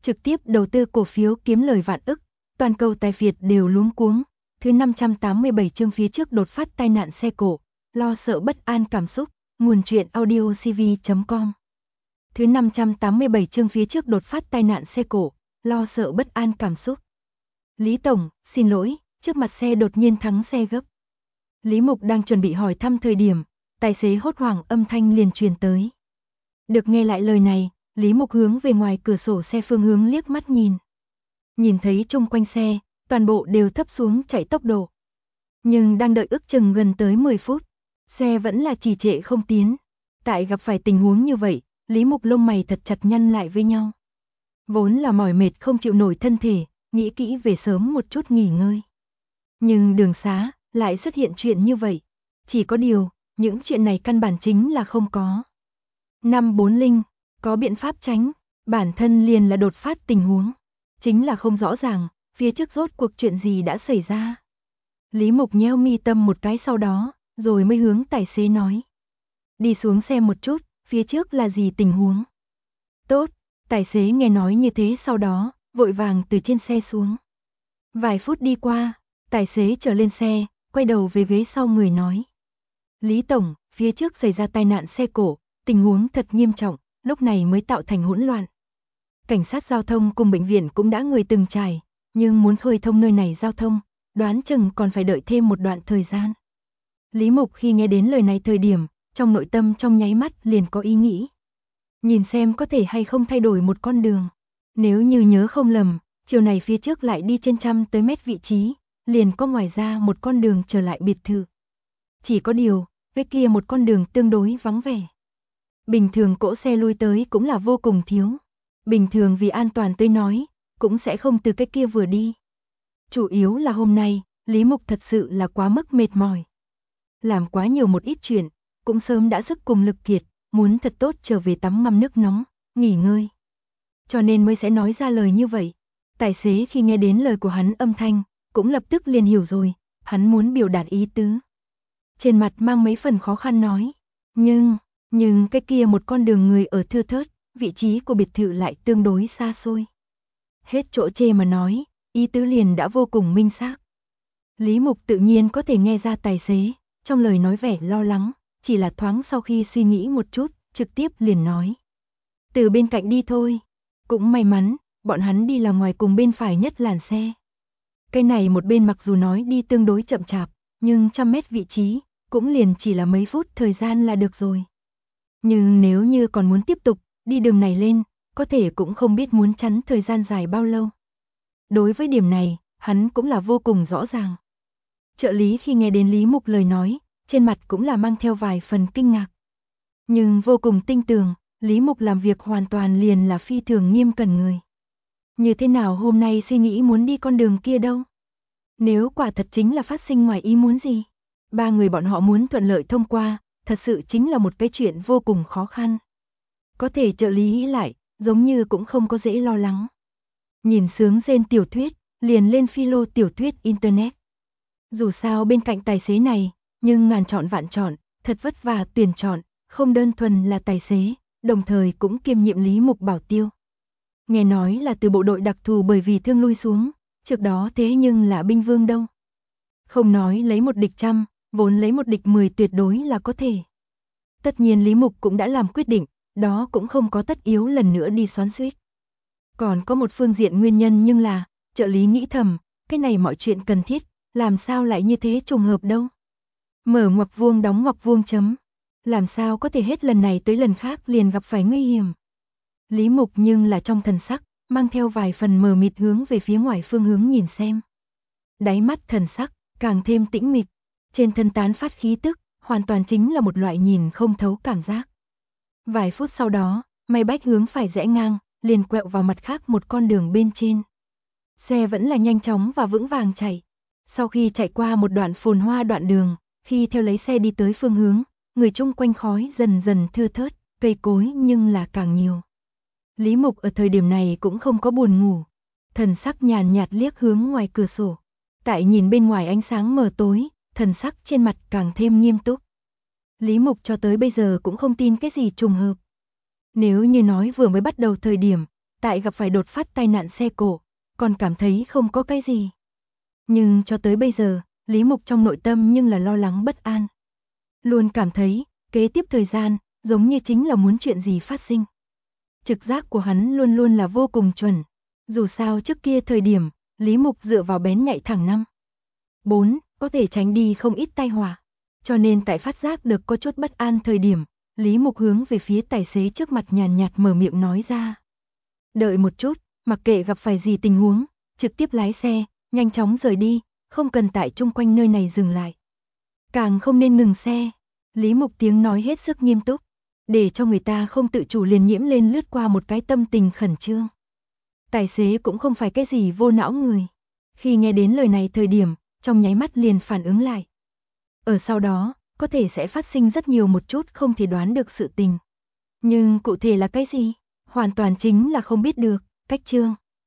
trực tiếp đầu tư cổ phiếu kiếm lời vạn ức, toàn cầu tài phiệt đều luống cuống. Thứ 587 chương phía trước đột phát tai nạn xe cộ, lo sợ bất an cảm xúc, nguồn truyện audio cv.com. Thứ 587 chương phía trước đột phát tai nạn xe cộ, lo sợ bất an cảm xúc. Lý Tổng, xin lỗi, trước mặt xe đột nhiên thắng xe gấp. Lý Mục đang chuẩn bị hỏi thăm thời điểm, tài xế hốt hoảng âm thanh liền truyền tới. Được nghe lại lời này, Lý Mục hướng về ngoài cửa sổ xe phương hướng liếc mắt nhìn. Nhìn thấy chung quanh xe, toàn bộ đều thấp xuống chạy tốc độ. Nhưng đang đợi ước chừng gần tới 10 phút, xe vẫn là trì trệ không tiến. Tại gặp phải tình huống như vậy, Lý Mục lông mày thật chặt nhăn lại với nhau. Vốn là mỏi mệt không chịu nổi thân thể, nghĩ kỹ về sớm một chút nghỉ ngơi. Nhưng đường xá, lại xuất hiện chuyện như vậy. Chỉ có điều, những chuyện này căn bản chính là không có. 540, có biện pháp tránh, bản thân liền là đột phát tình huống. Chính là không rõ ràng, phía trước rốt cuộc chuyện gì đã xảy ra. Lý Mục nheo mi tâm một cái sau đó, rồi mới hướng tài xế nói. Đi xuống xe một chút, phía trước là gì tình huống? Tốt, tài xế nghe nói như thế sau đó, vội vàng từ trên xe xuống. Vài phút đi qua, tài xế trở lên xe, quay đầu về ghế sau người nói. Lý Tổng, phía trước xảy ra tai nạn xe cộ, tình huống thật nghiêm trọng, lúc này mới tạo thành hỗn loạn. Cảnh sát giao thông cùng bệnh viện cũng đã người từng trải, nhưng muốn khơi thông nơi này giao thông, đoán chừng còn phải đợi thêm một đoạn thời gian. Lý Mục khi nghe đến lời này thời điểm, trong nội tâm trong nháy mắt liền có ý nghĩ. Nhìn xem có thể hay không thay đổi một con đường. Nếu như nhớ không lầm, chiều này phía trước lại đi trên 100 tới mét vị trí, liền có ngoài ra một con đường trở lại biệt thự. Chỉ có điều, với kia một con đường tương đối vắng vẻ. Bình thường cỗ xe lui tới cũng là vô cùng thiếu. Bình thường vì an toàn tới nói, cũng sẽ không từ cái kia vừa đi. Chủ yếu là hôm nay, Lý Mục thật sự là quá mức mệt mỏi. Làm quá nhiều một ít chuyện, cũng sớm đã sức cùng lực kiệt, muốn thật tốt trở về tắm ngâm nước nóng, nghỉ ngơi. Cho nên mới sẽ nói ra lời như vậy. Tài xế khi nghe đến lời của hắn âm thanh, cũng lập tức liền hiểu rồi, hắn muốn biểu đạt ý tứ. Trên mặt mang mấy phần khó khăn nói, nhưng cái kia một con đường người ở thưa thớt, vị trí của biệt thự lại tương đối xa xôi. Hết chỗ chê mà nói, ý tứ liền đã vô cùng minh xác. Lý Mục tự nhiên có thể nghe ra tài xế, trong lời nói vẻ lo lắng, chỉ là thoáng sau khi suy nghĩ một chút, trực tiếp liền nói. Từ bên cạnh đi thôi, cũng may mắn, bọn hắn đi là ngoài cùng bên phải nhất làn xe. Cái này một bên mặc dù nói đi tương đối chậm chạp, nhưng 100 mét vị trí, cũng liền chỉ là mấy phút thời gian là được rồi. Nhưng nếu như còn muốn tiếp tục, đi đường này lên, có thể cũng không biết muốn chắn thời gian dài bao lâu. Đối với điểm này, hắn cũng là vô cùng rõ ràng. Trợ lý khi nghe đến Lý Mục lời nói, trên mặt cũng là mang theo vài phần kinh ngạc. Nhưng vô cùng tin tưởng, Lý Mục làm việc hoàn toàn liền là phi thường nghiêm cẩn người. Như thế nào hôm nay suy nghĩ muốn đi con đường kia đâu? Nếu quả thật chính là phát sinh ngoài ý muốn gì? Ba người bọn họ muốn thuận lợi thông qua, thật sự chính là một cái chuyện vô cùng khó khăn. Có thể trợ lý nghĩ lại, giống như cũng không có dễ lo lắng. Nhìn sướng rên tiểu thuyết, liền lên philo tiểu thuyết internet. Dù sao bên cạnh tài xế này, nhưng ngàn chọn vạn chọn, thật vất vả tuyển chọn, không đơn thuần là tài xế, đồng thời cũng kiêm nhiệm Lý Mục bảo tiêu. Nghe nói là từ bộ đội đặc thù bởi vì thương lui xuống, trước đó thế nhưng là binh vương đâu. Không nói lấy một địch 100, vốn lấy một địch 10 tuyệt đối là có thể. Tất nhiên Lý Mục cũng đã làm quyết định, đó cũng không có tất yếu lần nữa đi xoắn xuýt. Còn có một phương diện nguyên nhân nhưng là, trợ lý nghĩ thầm, cái này mọi chuyện cần thiết, làm sao lại như thế trùng hợp đâu. Mở ngoặc vuông đóng ngoặc vuông chấm. Làm sao có thể hết lần này tới lần khác liền gặp phải nguy hiểm. Lý Mục nhưng là trong thần sắc, mang theo vài phần mờ mịt hướng về phía ngoài phương hướng nhìn xem. Đáy mắt thần sắc, càng thêm tĩnh mịch, trên thân tán phát khí tức, hoàn toàn chính là một loại nhìn không thấu cảm giác. Vài phút sau đó, May Bách hướng phải rẽ ngang, liền quẹo vào mặt khác một con đường bên trên. Xe vẫn là nhanh chóng và vững vàng chạy. Sau khi chạy qua một đoạn phồn hoa đoạn đường, khi theo lấy xe đi tới phương hướng, người chung quanh khói dần dần thưa thớt, cây cối nhưng là càng nhiều. Lý Mục ở thời điểm này cũng không có buồn ngủ, thần sắc nhàn nhạt liếc hướng ngoài cửa sổ. Tại nhìn bên ngoài ánh sáng mờ tối, thần sắc trên mặt càng thêm nghiêm túc. Lý Mục cho tới bây giờ cũng không tin cái gì trùng hợp. Nếu như nói vừa mới bắt đầu thời điểm, tại gặp phải đột phát tai nạn xe cộ, còn cảm thấy không có cái gì. Nhưng cho tới bây giờ, Lý Mục trong nội tâm nhưng là lo lắng bất an. Luôn cảm thấy, kế tiếp thời gian, giống như chính là muốn chuyện gì phát sinh. Trực giác của hắn luôn luôn là vô cùng chuẩn. Dù sao trước kia thời điểm, Lý Mục dựa vào bén nhạy thẳng 5. 4, có thể tránh đi không ít tai họa. Cho nên tại phát giác được có chút bất an thời điểm, Lý Mục hướng về phía tài xế trước mặt nhàn nhạt mở miệng nói ra. Đợi một chút, mặc kệ gặp phải gì tình huống, trực tiếp lái xe, nhanh chóng rời đi, không cần tại chung quanh nơi này dừng lại. Càng không nên ngừng xe. Lý Mục tiếng nói hết sức nghiêm túc, để cho người ta không tự chủ liền nhiễm lên lướt qua một cái tâm tình khẩn trương. Tài xế cũng không phải cái gì vô não người. Khi nghe đến lời này thời điểm, trong nháy mắt liền phản ứng lại. Ở sau đó, có thể sẽ phát sinh rất nhiều một chút không thể đoán được sự tình. Nhưng cụ thể là cái gì? Hoàn toàn chính là không biết được. Cách chương